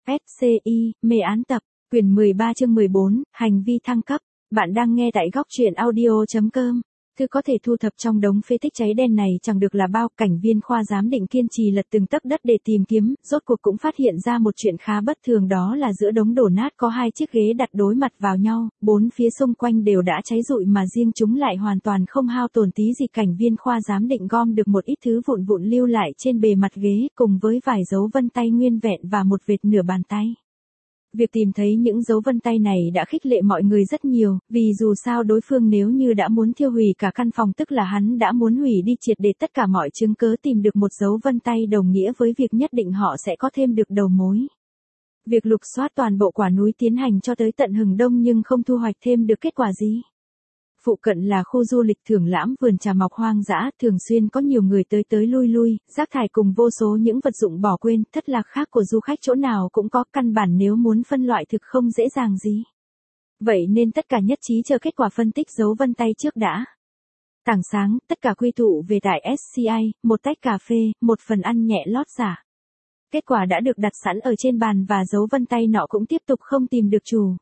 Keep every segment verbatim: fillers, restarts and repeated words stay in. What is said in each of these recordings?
ét xê i, mê án tập, quyển mười ba chương mười bốn, hành vi thăng cấp. Bạn đang nghe tại góc truyện audio.com. Thứ có thể thu thập trong đống phế tích cháy đen này chẳng được là bao. Cảnh viên khoa giám định kiên trì lật từng tấc đất để tìm kiếm, rốt cuộc cũng phát hiện ra một chuyện khá bất thường, đó là giữa đống đổ nát có hai chiếc ghế đặt đối mặt vào nhau, bốn phía xung quanh đều đã cháy rụi mà riêng chúng lại hoàn toàn không hao tổn tí gì. Cảnh viên khoa giám định gom được một ít thứ vụn vụn lưu lại trên bề mặt ghế cùng với vài dấu vân tay nguyên vẹn và một vệt nửa bàn tay. Việc tìm thấy những dấu vân tay này đã khích lệ mọi người rất nhiều, vì dù sao đối phương nếu như đã muốn thiêu hủy cả căn phòng tức là hắn đã muốn hủy đi triệt để tất cả mọi chứng cớ. Tìm được một dấu vân tay đồng nghĩa với việc nhất định họ sẽ có thêm được đầu mối. Việc lục soát toàn bộ quả núi tiến hành cho tới tận hừng đông nhưng không thu hoạch thêm được kết quả gì. Phụ cận là khu du lịch thưởng lãm vườn trà mọc hoang dã, thường xuyên có nhiều người tới tới lui lui, rác thải cùng vô số những vật dụng bỏ quên, thất lạc khác của du khách chỗ nào cũng có, căn bản nếu muốn phân loại thực không dễ dàng gì. Vậy nên tất cả nhất trí chờ kết quả phân tích dấu vân tay trước đã. Tảng sáng, tất cả quy tụ về tại ét xê i, một tách cà phê, một phần ăn nhẹ lót giả. Kết quả đã được đặt sẵn ở trên bàn và dấu vân tay nọ cũng tiếp tục không tìm được chủ.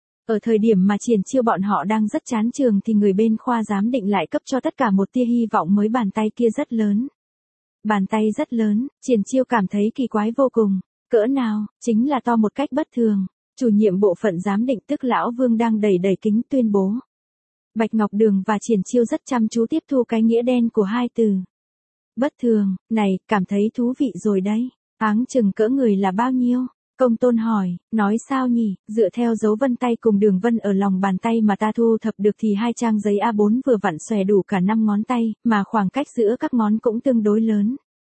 Ở thời điểm mà Triển Chiêu bọn họ đang rất chán trường thì người bên khoa giám định lại cấp cho tất cả một tia hy vọng mới. Bàn tay kia rất lớn. Bàn tay rất lớn, Triển Chiêu cảm thấy kỳ quái vô cùng. Cỡ nào, chính là to một cách bất thường. Chủ nhiệm bộ phận giám định tức Lão Vương đang đầy đầy kính tuyên bố. Bạch Ngọc Đường và Triển Chiêu rất chăm chú tiếp thu cái nghĩa đen của hai từ. Bất thường, này, cảm thấy thú vị rồi đấy. Áng chừng cỡ người là bao nhiêu? Công Tôn hỏi, nói sao nhỉ, dựa theo dấu vân tay cùng đường vân ở lòng bàn tay mà ta thu thập được thì hai trang giấy a bốn vừa vặn xòe đủ cả năm ngón tay, mà khoảng cách giữa các ngón cũng tương đối lớn.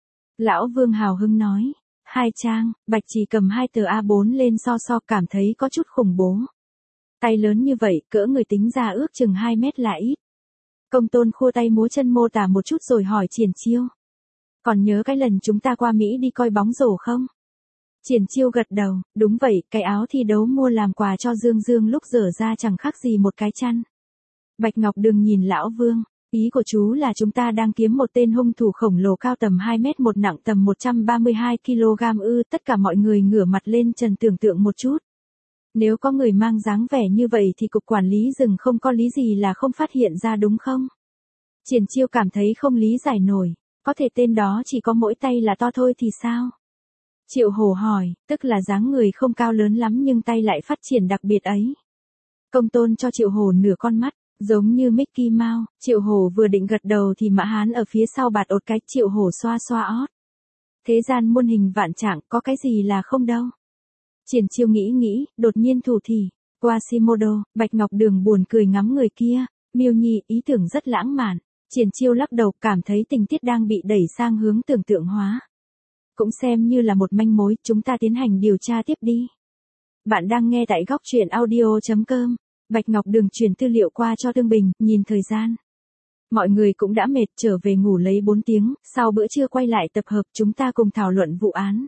Lão Vương hào hứng nói, hai trang, Bạch Chỉ cầm hai tờ a bốn lên so so cảm thấy có chút khủng bố. Tay lớn như vậy, cỡ người tính ra ước chừng hai mét là ít. Công Tôn khua tay múa chân mô tả một chút rồi hỏi Triển Chiêu. Còn nhớ cái lần chúng ta qua Mỹ đi coi bóng rổ không? Triển Chiêu gật đầu, đúng vậy, cái áo thi đấu mua làm quà cho Dương Dương lúc dở ra chẳng khác gì một cái chăn. Bạch Ngọc Đường nhìn Lão Vương, ý của chú là chúng ta đang kiếm một tên hung thủ khổng lồ cao tầm hai mét một, nặng tầm một trăm ba mươi hai ki lô gam ư? Tất cả mọi người ngửa mặt lên trần tưởng tượng một chút. Nếu có người mang dáng vẻ như vậy thì cục quản lý rừng không có lý gì là không phát hiện ra đúng không? Triển Chiêu cảm thấy không lý giải nổi, có thể tên đó chỉ có mỗi tay là to thôi thì sao? Triệu Hổ hỏi, tức là dáng người không cao lớn lắm nhưng tay lại phát triển đặc biệt ấy. Công Tôn cho Triệu Hổ nửa con mắt, giống như Mickey Mouse. Triệu Hổ vừa định gật đầu thì Mã Hán ở phía sau bạt ột cái. Triệu Hổ xoa xoa ót. Thế gian muôn hình vạn trạng, có cái gì là không đâu. Triển Chiêu nghĩ nghĩ, đột nhiên thủ thỉ, Quasimodo. Bạch Ngọc Đường buồn cười ngắm người kia, Miêu Nhi, ý tưởng rất lãng mạn. Triển Chiêu lắc đầu, cảm thấy tình tiết đang bị đẩy sang hướng tưởng tượng hóa. Cũng xem như là một manh mối, chúng ta tiến hành điều tra tiếp đi. Bạn đang nghe tại góc truyện audio.com. Bạch Ngọc Đường truyền tư liệu qua cho Tương Bình, nhìn thời gian. Mọi người cũng đã mệt, trở về ngủ lấy bốn tiếng, sau bữa trưa quay lại tập hợp chúng ta cùng thảo luận vụ án.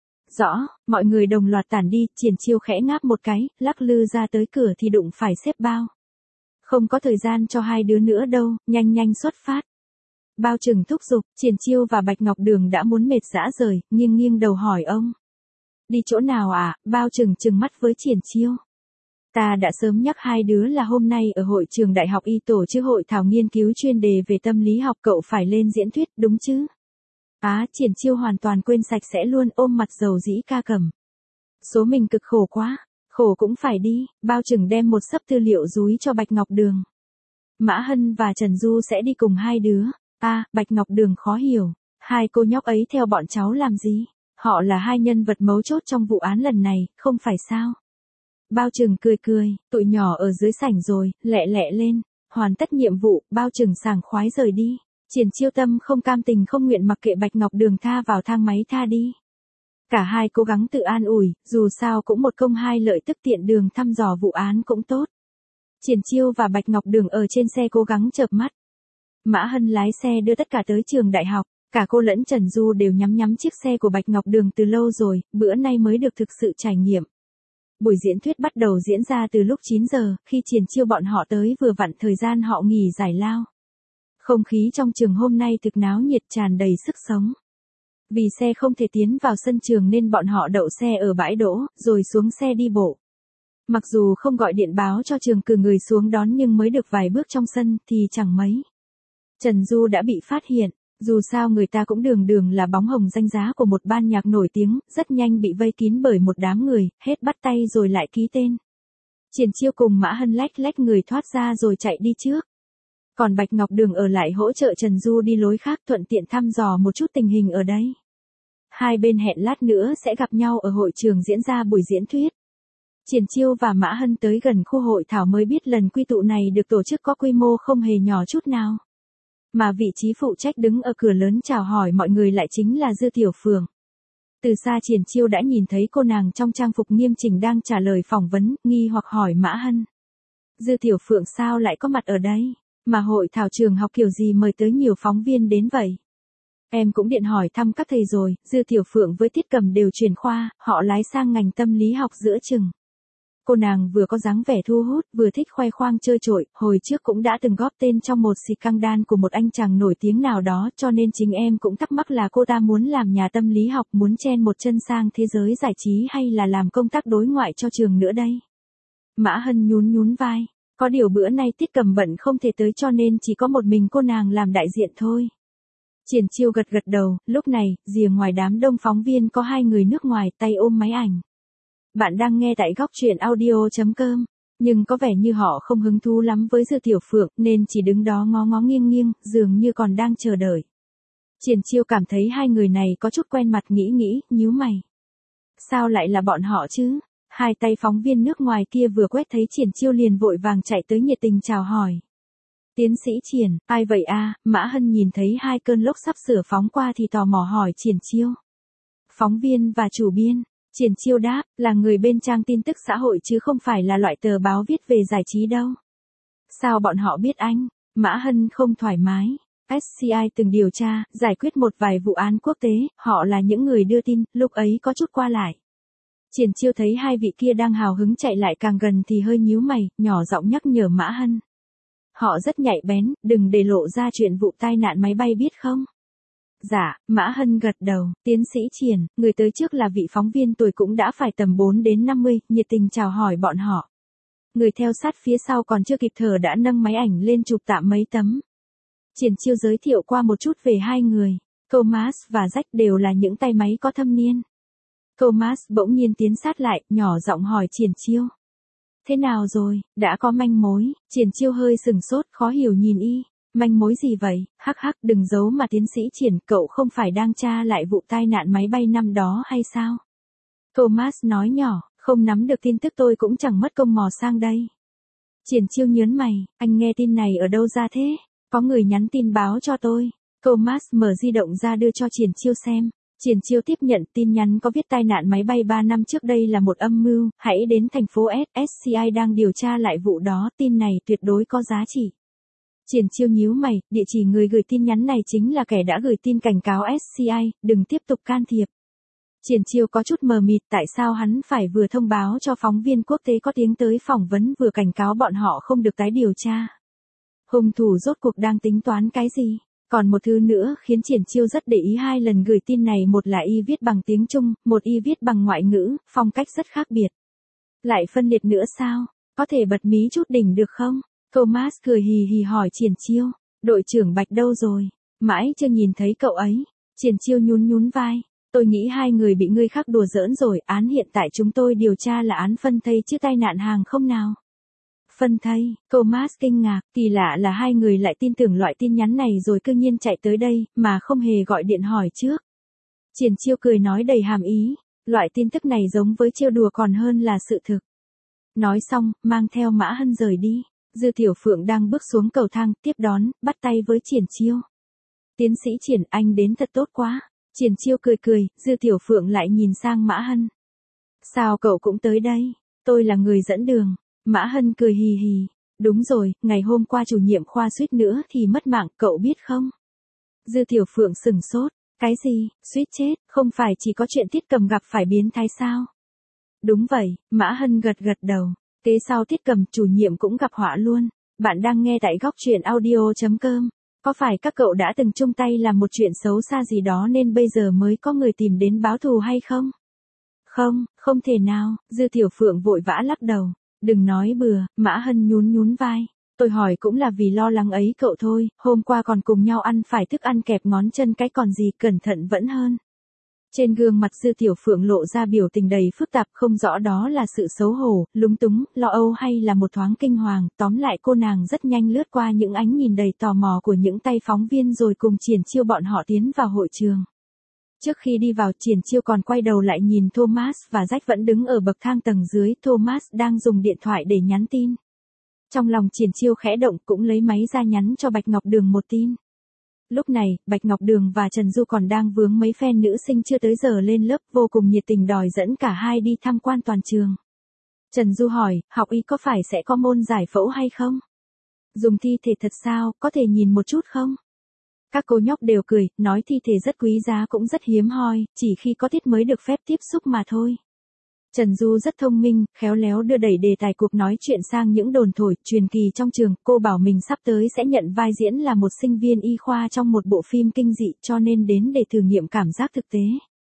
Rõ, mọi người đồng loạt tản đi. Triển Chiêu khẽ ngáp một cái, lắc lư ra tới cửa thì đụng phải xếp Bao. Không có thời gian cho hai đứa nữa đâu, nhanh nhanh xuất phát. Bao Trừng thúc giục, Triển Chiêu và Bạch Ngọc Đường đã muốn mệt rã rời, nghiêng nghiêng đầu hỏi ông. Đi chỗ nào à? Bao Trừng trừng mắt với Triển Chiêu. Ta đã sớm nhắc hai đứa là hôm nay ở hội trường đại học y tổ chức hội thảo nghiên cứu chuyên đề về tâm lý học, cậu phải lên diễn thuyết đúng chứ? Á, Triển Chiêu hoàn toàn quên sạch sẽ luôn, ôm mặt dầu dĩ ca cầm. Số mình cực khổ quá, khổ cũng phải đi. Bao Trừng đem một xấp tư liệu dúi cho Bạch Ngọc Đường. Mã Hân và Trần Du sẽ đi cùng hai đứa. À, Bạch Ngọc Đường khó hiểu, hai cô nhóc ấy theo bọn cháu làm gì? Họ là hai nhân vật mấu chốt trong vụ án lần này, không phải sao? Bao Trừng cười cười, tụi nhỏ ở dưới sảnh rồi, lẹ lẹ lên, hoàn tất nhiệm vụ. Bao Trừng sảng khoái rời đi. Triển Chiêu tâm không cam tình không nguyện mặc kệ Bạch Ngọc Đường tha vào thang máy tha đi. Cả hai cố gắng tự an ủi, dù sao cũng một công hai lợi, tức tiện đường thăm dò vụ án cũng tốt. Triển Chiêu và Bạch Ngọc Đường ở trên xe cố gắng chợp mắt. Mã Hân lái xe đưa tất cả tới trường đại học, cả cô lẫn Trần Du đều nhắm nhắm chiếc xe của Bạch Ngọc Đường từ lâu rồi, bữa nay mới được thực sự trải nghiệm. Buổi diễn thuyết bắt đầu diễn ra từ lúc chín giờ, khi Triển Chiêu bọn họ tới vừa vặn thời gian họ nghỉ giải lao. Không khí trong trường hôm nay thực náo nhiệt, tràn đầy sức sống. Vì xe không thể tiến vào sân trường nên bọn họ đậu xe ở bãi đỗ, rồi xuống xe đi bộ. Mặc dù không gọi điện báo cho trường cử người xuống đón nhưng mới được vài bước trong sân thì chẳng mấy. Trần Du đã bị phát hiện, dù sao người ta cũng đường đường là bóng hồng danh giá của một ban nhạc nổi tiếng, rất nhanh bị vây kín bởi một đám người, hết bắt tay rồi lại ký tên. Triển Chiêu cùng Mã Hân lách lách người thoát ra rồi chạy đi trước. Còn Bạch Ngọc Đường ở lại hỗ trợ Trần Du đi lối khác, thuận tiện thăm dò một chút tình hình ở đây. Hai bên hẹn lát nữa sẽ gặp nhau ở hội trường diễn ra buổi diễn thuyết. Triển Chiêu và Mã Hân tới gần khu hội thảo mới biết lần quy tụ này được tổ chức có quy mô không hề nhỏ chút nào. Mà vị trí phụ trách đứng ở cửa lớn chào hỏi mọi người lại chính là Dư Tiểu Phượng. Từ xa Triển Chiêu đã nhìn thấy cô nàng trong trang phục nghiêm chỉnh đang trả lời phỏng vấn, nghi hoặc hỏi Mã Hân. Dư Tiểu Phượng sao lại có mặt ở đây? Mà hội thảo trường học kiểu gì mời tới nhiều phóng viên đến vậy? Em cũng điện hỏi thăm các thầy rồi, Dư Tiểu Phượng với Tiết Cầm đều chuyển khoa, họ lái sang ngành tâm lý học giữa chừng. Cô nàng vừa có dáng vẻ thu hút, vừa thích khoe khoang chơi trội, hồi trước cũng đã từng góp tên trong một scandal của một anh chàng nổi tiếng nào đó, cho nên chính em cũng thắc mắc là cô ta muốn làm nhà tâm lý học, muốn chen một chân sang thế giới giải trí hay là làm công tác đối ngoại cho trường nữa đây. Mã Hân nhún nhún vai, có điều bữa nay Tiết Cầm bận không thể tới cho nên chỉ có một mình cô nàng làm đại diện thôi. Triển Chiêu gật gật đầu, lúc này, rìa ngoài đám đông phóng viên có hai người nước ngoài tay ôm máy ảnh. Bạn đang nghe tại góc truyện audio chấm com, nhưng có vẻ như họ không hứng thú lắm với Dư Tiểu Phượng nên chỉ đứng đó ngó ngó nghiêng nghiêng, dường như còn đang chờ đợi. Triển Chiêu cảm thấy hai người này có chút quen mặt, nghĩ nghĩ, nhíu mày. Sao lại là bọn họ chứ? Hai tay phóng viên nước ngoài kia vừa quét thấy Triển Chiêu liền vội vàng chạy tới nhiệt tình chào hỏi. Tiến sĩ Triển, ai vậy a? Mã Hân nhìn thấy hai cơn lốc sắp sửa phóng qua thì tò mò hỏi Triển Chiêu. Phóng viên và chủ biên. Triển Chiêu đáp, là người bên trang tin tức xã hội chứ không phải là loại tờ báo viết về giải trí đâu. Sao bọn họ biết anh? Mã Hân không thoải mái. ét xê i từng điều tra, giải quyết một vài vụ án quốc tế, họ là những người đưa tin, lúc ấy có chút qua lại. Triển Chiêu thấy hai vị kia đang hào hứng chạy lại càng gần thì hơi nhíu mày, nhỏ giọng nhắc nhở Mã Hân. Họ rất nhạy bén, đừng để lộ ra chuyện vụ tai nạn máy bay biết không? Dạ, Mã Hân gật đầu, tiến sĩ Triển, người tới trước là vị phóng viên tuổi cũng đã phải tầm bốn đến năm mươi, nhiệt tình chào hỏi bọn họ. Người theo sát phía sau còn chưa kịp thở đã nâng máy ảnh lên chụp tạm mấy tấm. Triển Chiêu giới thiệu qua một chút về hai người, Thomas và Jack đều là những tay máy có thâm niên. Thomas bỗng nhiên tiến sát lại, nhỏ giọng hỏi Triển Chiêu. Thế nào rồi, đã có manh mối? Triển Chiêu hơi sừng sốt, khó hiểu nhìn y. Manh mối gì vậy? Hắc hắc, đừng giấu mà tiến sĩ Triển, cậu không phải đang tra lại vụ tai nạn máy bay năm đó hay sao? Thomas nói nhỏ, không nắm được tin tức tôi cũng chẳng mất công mò sang đây. Triển Chiêu nhớn mày, anh nghe tin này ở đâu ra thế? Có người nhắn tin báo cho tôi. Thomas mở di động ra đưa cho Triển Chiêu xem. Triển Chiêu tiếp nhận tin nhắn có viết tai nạn máy bay ba năm trước đây là một âm mưu, hãy đến thành phố S, ét xê i đang điều tra lại vụ đó, tin này tuyệt đối có giá trị. Triển Chiêu nhíu mày, địa chỉ người gửi tin nhắn này chính là kẻ đã gửi tin cảnh cáo ét xê i, đừng tiếp tục can thiệp. Triển Chiêu có chút mờ mịt tại sao hắn phải vừa thông báo cho phóng viên quốc tế có tiếng tới phỏng vấn vừa cảnh cáo bọn họ không được tái điều tra. Hung thủ rốt cuộc đang tính toán cái gì? Còn một thứ nữa khiến Triển Chiêu rất để ý, hai lần gửi tin này một là y viết bằng tiếng Trung, một y viết bằng ngoại ngữ, phong cách rất khác biệt. Lại phân liệt nữa sao? Có thể bật mí chút đỉnh được không? Thomas cười hì hì hỏi Triển Chiêu, đội trưởng Bạch đâu rồi? Mãi chưa nhìn thấy cậu ấy. Triển Chiêu nhún nhún vai, tôi nghĩ hai người bị người khác đùa giỡn rồi, án hiện tại chúng tôi điều tra là án phân thây chứ tai nạn hàng không nào. Phân thây, Thomas kinh ngạc, kỳ lạ là hai người lại tin tưởng loại tin nhắn này rồi cư nhiên chạy tới đây, mà không hề gọi điện hỏi trước. Triển Chiêu cười nói đầy hàm ý, loại tin tức này giống với trêu đùa còn hơn là sự thực. Nói xong, mang theo Mã Hân rời đi. Dư Tiểu Phượng đang bước xuống cầu thang, tiếp đón, bắt tay với Triển Chiêu. Tiến sĩ Triển, anh đến thật tốt quá. Triển Chiêu cười cười, Dư Tiểu Phượng lại nhìn sang Mã Hân. Sao cậu cũng tới đây? Tôi là người dẫn đường. Mã Hân cười hì hì. Đúng rồi, ngày hôm qua chủ nhiệm khoa suýt nữa thì mất mạng, cậu biết không? Dư Tiểu Phượng sừng sốt. Cái gì, suýt chết, không phải chỉ có chuyện Tiết Cầm gặp phải biến thái sao? Đúng vậy, Mã Hân gật gật đầu. Kế sau Tiết Cầm chủ nhiệm cũng gặp họa luôn. Bạn đang nghe tại góc truyện audio chấm com. Có phải các cậu đã từng chung tay làm một chuyện xấu xa gì đó nên bây giờ mới có người tìm đến báo thù hay không? Không, không thể nào, Dư Tiểu Phượng vội vã lắc đầu. Đừng nói bừa, Mã Hân nhún nhún vai. Tôi hỏi cũng là vì lo lắng ấy cậu thôi, hôm qua còn cùng nhau ăn phải thức ăn kẹp ngón chân cái còn gì, cẩn thận vẫn hơn. Trên gương mặt Dư Tiểu Phượng lộ ra biểu tình đầy phức tạp, không rõ đó là sự xấu hổ, lúng túng, lo âu hay là một thoáng kinh hoàng, tóm lại cô nàng rất nhanh lướt qua những ánh nhìn đầy tò mò của những tay phóng viên rồi cùng Triển Chiêu bọn họ tiến vào hội trường. Trước khi đi vào, Triển Chiêu còn quay đầu lại nhìn Thomas và Jack vẫn đứng ở bậc thang tầng dưới, Thomas đang dùng điện thoại để nhắn tin. Trong lòng Triển Chiêu khẽ động cũng lấy máy ra nhắn cho Bạch Ngọc Đường một tin. Lúc này, Bạch Ngọc Đường và Trần Du còn đang vướng mấy fan nữ sinh chưa tới giờ lên lớp, vô cùng nhiệt tình đòi dẫn cả hai đi tham quan toàn trường. Trần Du hỏi, học y có phải sẽ có môn giải phẫu hay không? Dùng thi thể thật sao, có thể nhìn một chút không? Các cô nhóc đều cười, nói thi thể rất quý giá cũng rất hiếm hoi, chỉ khi có tiết mới được phép tiếp xúc mà thôi. Trần Du rất thông minh, khéo léo đưa đẩy đề tài cuộc nói chuyện sang những đồn thổi, truyền kỳ trong trường, cô bảo mình sắp tới sẽ nhận vai diễn là một sinh viên y khoa trong một bộ phim kinh dị cho nên đến để thử nghiệm cảm giác thực tế.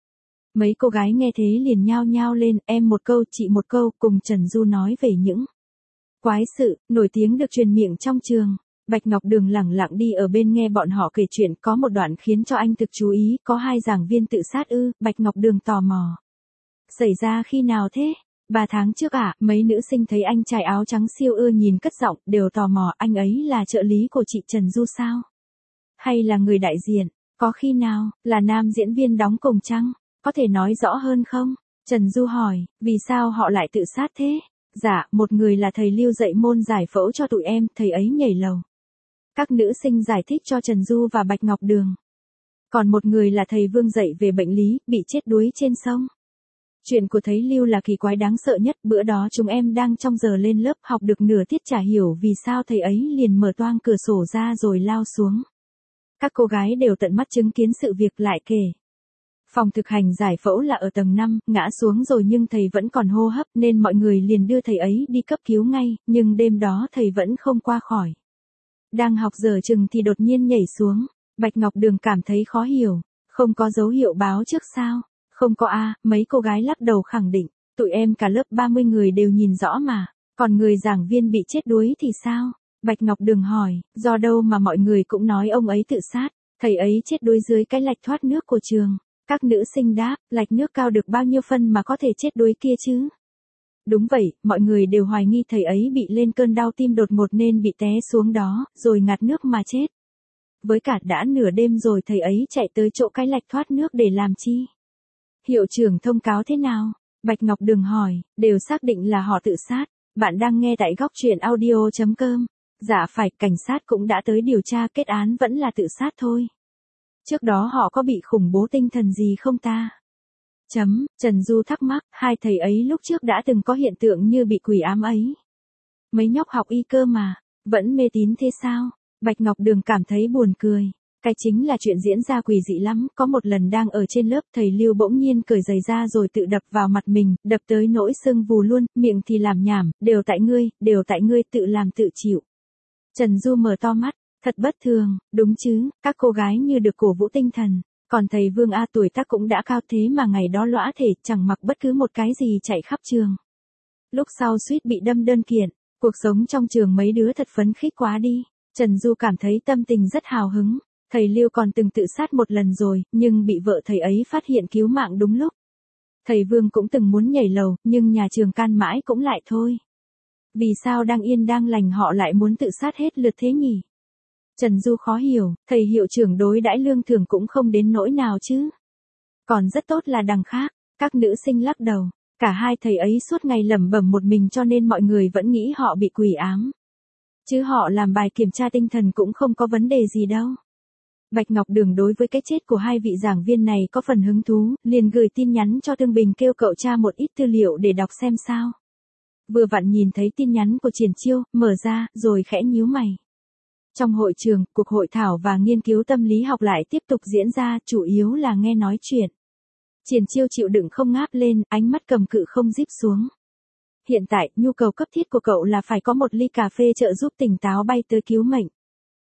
Mấy cô gái nghe thế liền nhao nhao lên, em một câu chị một câu, cùng Trần Du nói về những quái sự, nổi tiếng được truyền miệng trong trường. Bạch Ngọc Đường lẳng lặng đi ở bên nghe bọn họ kể chuyện, có một đoạn khiến cho anh thực chú ý, có hai giảng viên tự sát ư, Bạch Ngọc Đường tò mò. Xảy ra khi nào thế? Ba tháng trước à, mấy nữ sinh thấy anh trai áo trắng siêu ưa nhìn cất giọng, đều tò mò, anh ấy là trợ lý của chị Trần Du sao? Hay là người đại diện? Có khi nào, là nam diễn viên đóng cùng chăng? Có thể nói rõ hơn không? Trần Du hỏi, vì sao họ lại tự sát thế? Dạ, một người là thầy Lưu dạy môn giải phẫu cho tụi em, thầy ấy nhảy lầu. Các nữ sinh giải thích cho Trần Du và Bạch Ngọc Đường. Còn một người là thầy Vương dạy về bệnh lý, bị chết đuối trên sông. Chuyện của thầy Lưu là kỳ quái đáng sợ nhất, bữa đó chúng em đang trong giờ lên lớp học được nửa tiết chả hiểu vì sao thầy ấy liền mở toang cửa sổ ra rồi lao xuống. Các cô gái đều tận mắt chứng kiến sự việc lại kể. Phòng thực hành giải phẫu là ở tầng năm, ngã xuống rồi nhưng thầy vẫn còn hô hấp nên mọi người liền đưa thầy ấy đi cấp cứu ngay, nhưng đêm đó thầy vẫn không qua khỏi. Đang học giờ chừng thì đột nhiên nhảy xuống, Bạch Ngọc Đường cảm thấy khó hiểu, không có dấu hiệu báo trước sao? Không có a, mấy cô gái lắc đầu khẳng định, tụi em cả lớp ba mươi người đều nhìn rõ mà, còn người giảng viên bị chết đuối thì sao? Bạch Ngọc Đường hỏi, do đâu mà mọi người cũng nói ông ấy tự sát, thầy ấy chết đuối dưới cái lạch thoát nước của trường. Các nữ sinh đáp, lạch nước cao được bao nhiêu phân mà có thể chết đuối kia chứ? Đúng vậy, mọi người đều hoài nghi thầy ấy bị lên cơn đau tim đột ngột nên bị té xuống đó, rồi ngạt nước mà chết. Với cả đã nửa đêm rồi thầy ấy chạy tới chỗ cái lạch thoát nước để làm chi? Hiệu trưởng thông cáo thế nào? Bạch Ngọc Đường hỏi, đều xác định là họ tự sát. Bạn đang nghe tại góc truyện audio chấm com. Dạ phải, cảnh sát cũng đã tới điều tra, kết án vẫn là tự sát thôi. Trước đó họ có bị khủng bố tinh thần gì không ta? Chấm, Trần Du thắc mắc, hai thầy ấy lúc trước đã từng có hiện tượng như bị quỷ ám ấy. Mấy nhóc học y cơ mà, vẫn mê tín thế sao? Bạch Ngọc Đường cảm thấy buồn cười. Cái chính là chuyện diễn ra quỷ dị lắm, có một lần đang ở trên lớp thầy Lưu bỗng nhiên cởi giày ra rồi tự đập vào mặt mình, đập tới nỗi sưng vù luôn, miệng thì làm nhảm, đều tại ngươi, đều tại ngươi tự làm tự chịu. Trần Du mở to mắt, thật bất thường, đúng chứ, các cô gái như được cổ vũ tinh thần, còn thầy Vương A tuổi tác cũng đã cao thế mà ngày đó lõa thể, chẳng mặc bất cứ một cái gì chạy khắp trường. Lúc sau suýt bị đâm đơn kiện, cuộc sống trong trường mấy đứa thật phấn khích quá đi, Trần Du cảm thấy tâm tình rất hào hứng. Thầy Lưu còn từng tự sát một lần rồi, nhưng bị vợ thầy ấy phát hiện cứu mạng đúng lúc. Thầy Vương cũng từng muốn nhảy lầu, nhưng nhà trường can mãi cũng lại thôi. Vì sao đang yên đang lành họ lại muốn tự sát hết lượt thế nhỉ? Trần Du khó hiểu, thầy hiệu trưởng đối đãi lương thường cũng không đến nỗi nào chứ. Còn rất tốt là đằng khác, các nữ sinh lắc đầu, cả hai thầy ấy suốt ngày lẩm bẩm một mình cho nên mọi người vẫn nghĩ họ bị quỷ ám. Chứ họ làm bài kiểm tra tinh thần cũng không có vấn đề gì đâu. Bạch Ngọc Đường đối với cái chết của hai vị giảng viên này có phần hứng thú, liền gửi tin nhắn cho Tương Bình kêu cậu tra một ít tư liệu để đọc xem sao. Vừa vặn nhìn thấy tin nhắn của Triển Chiêu, mở ra, rồi khẽ nhíu mày. Trong hội trường, cuộc hội thảo và nghiên cứu tâm lý học lại tiếp tục diễn ra, chủ yếu là nghe nói chuyện. Triển Chiêu chịu đựng không ngáp lên, ánh mắt cầm cự không díp xuống. Hiện tại, nhu cầu cấp thiết của cậu là phải có một ly cà phê trợ giúp tỉnh táo bay tới cứu mệnh.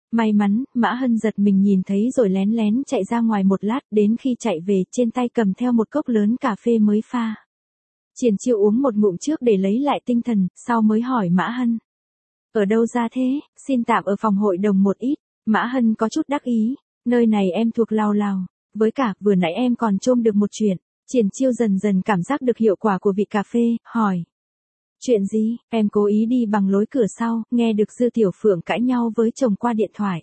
May mắn, Mã Hân giật mình nhìn thấy rồi lén lén chạy ra ngoài một lát, đến khi chạy về trên tay cầm theo một cốc lớn cà phê mới pha. Triển Chiêu uống một ngụm trước để lấy lại tinh thần, sau mới hỏi Mã Hân. Ở đâu ra thế, xin tạm ở phòng hội đồng một ít. Mã Hân có chút đắc ý, nơi này em thuộc lao lao, với cả vừa nãy em còn trôm được một chuyện. Triển Chiêu dần dần cảm giác được hiệu quả của vị cà phê, hỏi. Chuyện gì, em cố ý đi bằng lối cửa sau, nghe được Dư Tiểu Phượng cãi nhau với chồng qua điện thoại.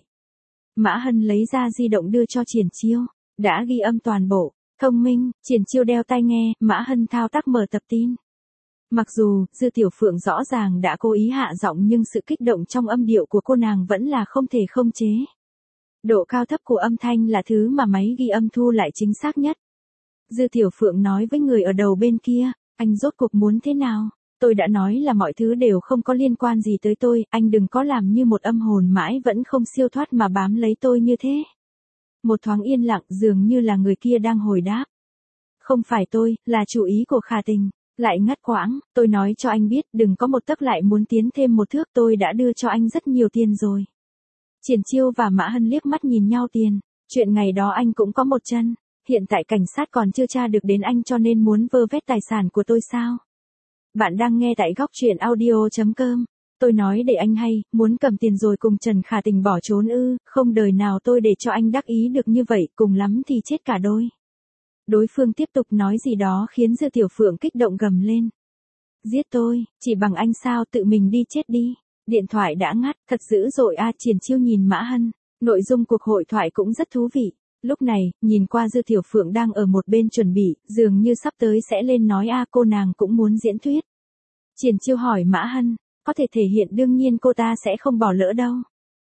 Mã Hân lấy ra di động đưa cho Triển Chiêu, đã ghi âm toàn bộ. Thông minh, Triển Chiêu đeo tai nghe, Mã Hân thao tác mở tập tin. Mặc dù, Dư Tiểu Phượng rõ ràng đã cố ý hạ giọng nhưng sự kích động trong âm điệu của cô nàng vẫn là không thể không chế. Độ cao thấp của âm thanh là thứ mà máy ghi âm thu lại chính xác nhất. Dư Tiểu Phượng nói với người ở đầu bên kia, anh rốt cuộc muốn thế nào? Tôi đã nói là mọi thứ đều không có liên quan gì tới tôi, anh đừng có làm như một âm hồn mãi vẫn không siêu thoát mà bám lấy tôi như thế. Một thoáng yên lặng dường như là người kia đang hồi đáp. Không phải tôi, là chủ ý của Khả Tình. Lại ngắt quãng, tôi nói cho anh biết đừng có một tấc lại muốn tiến thêm một thước, tôi đã đưa cho anh rất nhiều tiền rồi. Triển Chiêu và Mã Hân liếc mắt nhìn nhau. Tiền, chuyện ngày đó anh cũng có một chân, hiện tại cảnh sát còn chưa tra được đến anh cho nên muốn vơ vét tài sản của tôi sao? Bạn đang nghe tại góc truyện audio chấm com. Tôi nói để anh hay, muốn cầm tiền rồi cùng Trần Khả Tình bỏ trốn ư, không đời nào tôi để cho anh đắc ý được như vậy, cùng lắm thì chết cả đôi. Đối phương tiếp tục nói gì đó khiến Dư Tiểu Phượng kích động gầm lên. Giết tôi, chỉ bằng anh sao, tự mình đi chết đi. Điện thoại đã ngắt, thật dữ dội a. Triển Chiêu nhìn Mã Hân, nội dung cuộc hội thoại cũng rất thú vị. Lúc này, nhìn qua Dư Tiểu Phượng đang ở một bên chuẩn bị, dường như sắp tới sẽ lên nói a cô nàng cũng muốn diễn thuyết. Triển Chiêu hỏi Mã Hân, có thể thể hiện đương nhiên cô ta sẽ không bỏ lỡ đâu.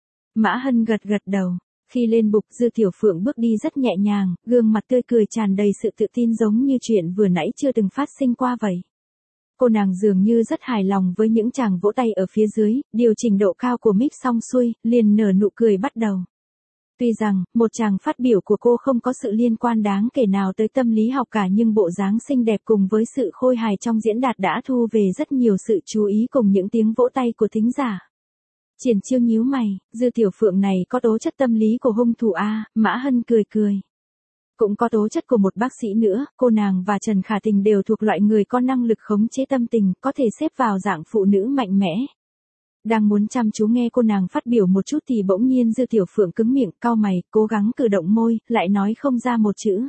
Mã Hân gật gật đầu. Khi lên bục Dư Tiểu Phượng bước đi rất nhẹ nhàng, gương mặt tươi cười tràn đầy sự tự tin giống như chuyện vừa nãy chưa từng phát sinh qua vậy. Cô nàng dường như rất hài lòng với những chàng vỗ tay ở phía dưới, điều chỉnh độ cao của mic xong xuôi, liền nở nụ cười bắt đầu. Tuy rằng, một chàng phát biểu của cô không có sự liên quan đáng kể nào tới tâm lý học cả nhưng bộ dáng xinh đẹp cùng với sự khôi hài trong diễn đạt đã thu về rất nhiều sự chú ý cùng những tiếng vỗ tay của thính giả. Triển Chiêu nhíu mày, Dư Tiểu Phượng này có tố chất tâm lý của hung thủ a. Mã Hân cười cười. Cũng có tố chất của một bác sĩ nữa, cô nàng và Trần Khả Tình đều thuộc loại người có năng lực khống chế tâm tình, có thể xếp vào dạng phụ nữ mạnh mẽ. Đang muốn chăm chú nghe cô nàng phát biểu một chút thì bỗng nhiên Dư Tiểu Phượng cứng miệng, cau mày, cố gắng cử động môi, lại nói không ra một chữ.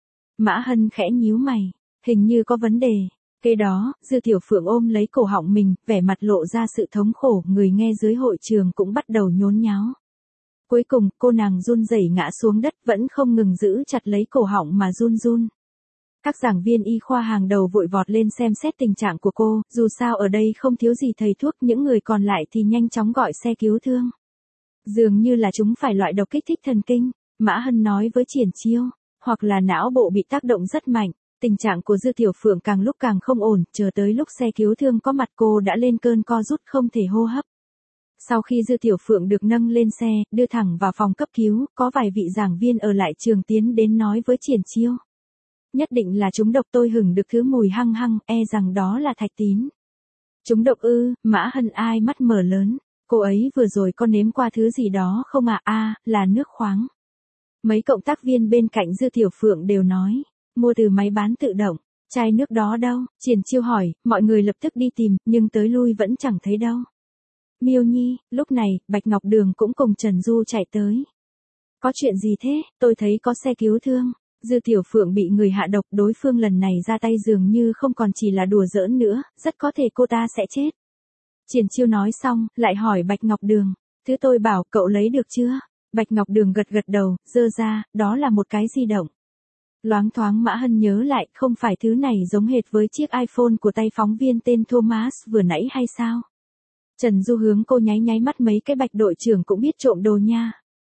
Mã Hân khẽ nhíu mày, hình như có vấn đề. Kế đó, Dư Tiểu Phượng ôm lấy cổ họng mình, vẻ mặt lộ ra sự thống khổ, người nghe dưới hội trường cũng bắt đầu nhốn nháo. Cuối cùng, cô nàng run rẩy ngã xuống đất, vẫn không ngừng giữ chặt lấy cổ họng mà run run. Các giảng viên y khoa hàng đầu vội vọt lên xem xét tình trạng của cô, dù sao ở đây không thiếu gì thầy thuốc, những người còn lại thì nhanh chóng gọi xe cứu thương. Dường như là chúng phải loại độc kích thích thần kinh, Mã Hân nói với Triển Chiêu, hoặc là não bộ bị tác động rất mạnh. Tình trạng của Dư Tiểu Phượng càng lúc càng không ổn, chờ tới lúc xe cứu thương có mặt cô đã lên cơn co rút không thể hô hấp. Sau khi Dư Tiểu Phượng được nâng lên xe, đưa thẳng vào phòng cấp cứu, có vài vị giảng viên ở lại trường tiến đến nói với Triển Chiêu. Nhất định là chúng độc, tôi hửng được thứ mùi hăng hăng, e rằng đó là thạch tín. Chúng độc ư? Mã Hân ai mắt mở lớn, cô ấy vừa rồi có nếm qua thứ gì đó không ạ? À? A, là nước khoáng. Mấy cộng tác viên bên cạnh Dư Tiểu Phượng đều nói. Mua từ máy bán tự động, chai nước đó đâu? Triển Chiêu hỏi, mọi người lập tức đi tìm, nhưng tới lui vẫn chẳng thấy đâu. Miêu Nhi, lúc này, Bạch Ngọc Đường cũng cùng Trần Du chạy tới. Có chuyện gì thế? Tôi thấy có xe cứu thương. Dư Tiểu Phượng bị người hạ độc, đối phương lần này ra tay dường như không còn chỉ là đùa giỡn nữa, rất có thể cô ta sẽ chết. Triển Chiêu nói xong, lại hỏi Bạch Ngọc Đường, thứ tôi bảo cậu lấy được chưa? Bạch Ngọc Đường gật gật đầu, giơ ra, đó là một cái di động. Loáng thoáng Mã Hân nhớ lại, không phải thứ này giống hệt với chiếc iPhone của tay phóng viên tên Thomas vừa nãy hay sao? Trần Du hướng cô nháy nháy mắt, mấy cái Bạch đội trưởng cũng biết trộm đồ nha.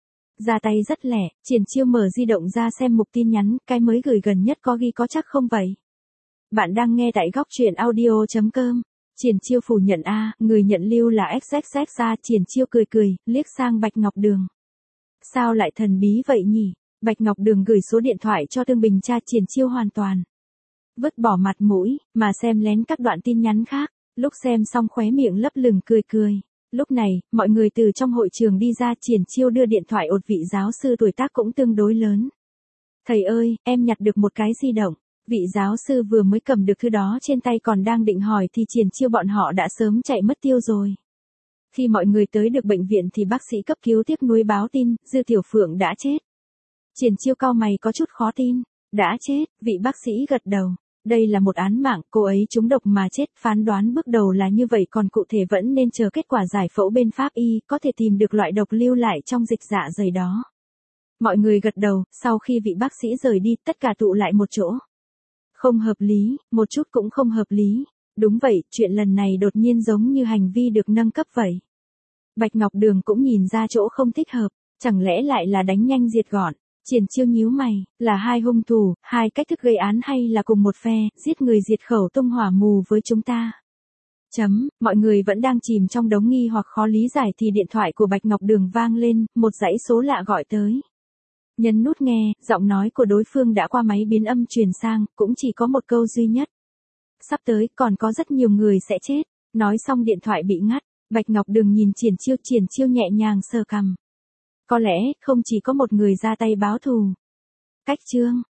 Ra tay rất lẻ, Triển Chiêu mở di động ra xem mục tin nhắn, cái mới gửi gần nhất có ghi có chắc không vậy? Bạn đang nghe tại góc truyện audio chấm com. Triển Chiêu phủ nhận a, người nhận lưu là ích ích ích a. Triển Chiêu cười cười, liếc sang Bạch Ngọc Đường. Sao lại thần bí vậy nhỉ? Bạch Ngọc Đường gửi số điện thoại cho Tương Bình tra. Triển Chiêu hoàn toàn vứt bỏ mặt mũi, mà xem lén các đoạn tin nhắn khác. Lúc xem xong khóe miệng lấp lửng cười cười. Lúc này, mọi người từ trong hội trường đi ra, Triển Chiêu đưa điện thoại ột vị giáo sư tuổi tác cũng tương đối lớn. Thầy ơi, em nhặt được một cái di động. Vị giáo sư vừa mới cầm được thứ đó trên tay còn đang định hỏi thì Triển Chiêu bọn họ đã sớm chạy mất tiêu rồi. Khi mọi người tới được bệnh viện thì bác sĩ cấp cứu tiếc nuối báo tin, Dư Tiểu Phượng đã chết. Triển Chiêu cau mày có chút khó tin. Đã chết, vị bác sĩ gật đầu. Đây là một án mạng, cô ấy trúng độc mà chết, phán đoán bước đầu là như vậy, còn cụ thể vẫn nên chờ kết quả giải phẫu bên pháp y, có thể tìm được loại độc lưu lại trong dịch dạ dày đó. Mọi người gật đầu, sau khi vị bác sĩ rời đi, tất cả tụ lại một chỗ. Không hợp lý, một chút cũng không hợp lý. Đúng vậy, chuyện lần này đột nhiên giống như hành vi được nâng cấp vậy. Bạch Ngọc Đường cũng nhìn ra chỗ không thích hợp, chẳng lẽ lại là đánh nhanh diệt gọn. Triển Chiêu nhíu mày, là hai hung thủ, hai cách thức gây án hay là cùng một phe, giết người diệt khẩu tung hỏa mù với chúng ta. Chấm, mọi người vẫn đang chìm trong đống nghi hoặc khó lý giải thì điện thoại của Bạch Ngọc Đường vang lên, một dãy số lạ gọi tới. Nhấn nút nghe, giọng nói của đối phương đã qua máy biến âm truyền sang, cũng chỉ có một câu duy nhất. Sắp tới, còn có rất nhiều người sẽ chết. Nói xong điện thoại bị ngắt, Bạch Ngọc Đường nhìn Triển Chiêu, Triển Chiêu nhẹ nhàng sờ cằm. Có lẽ, không chỉ có một người ra tay báo thù. Cách chương.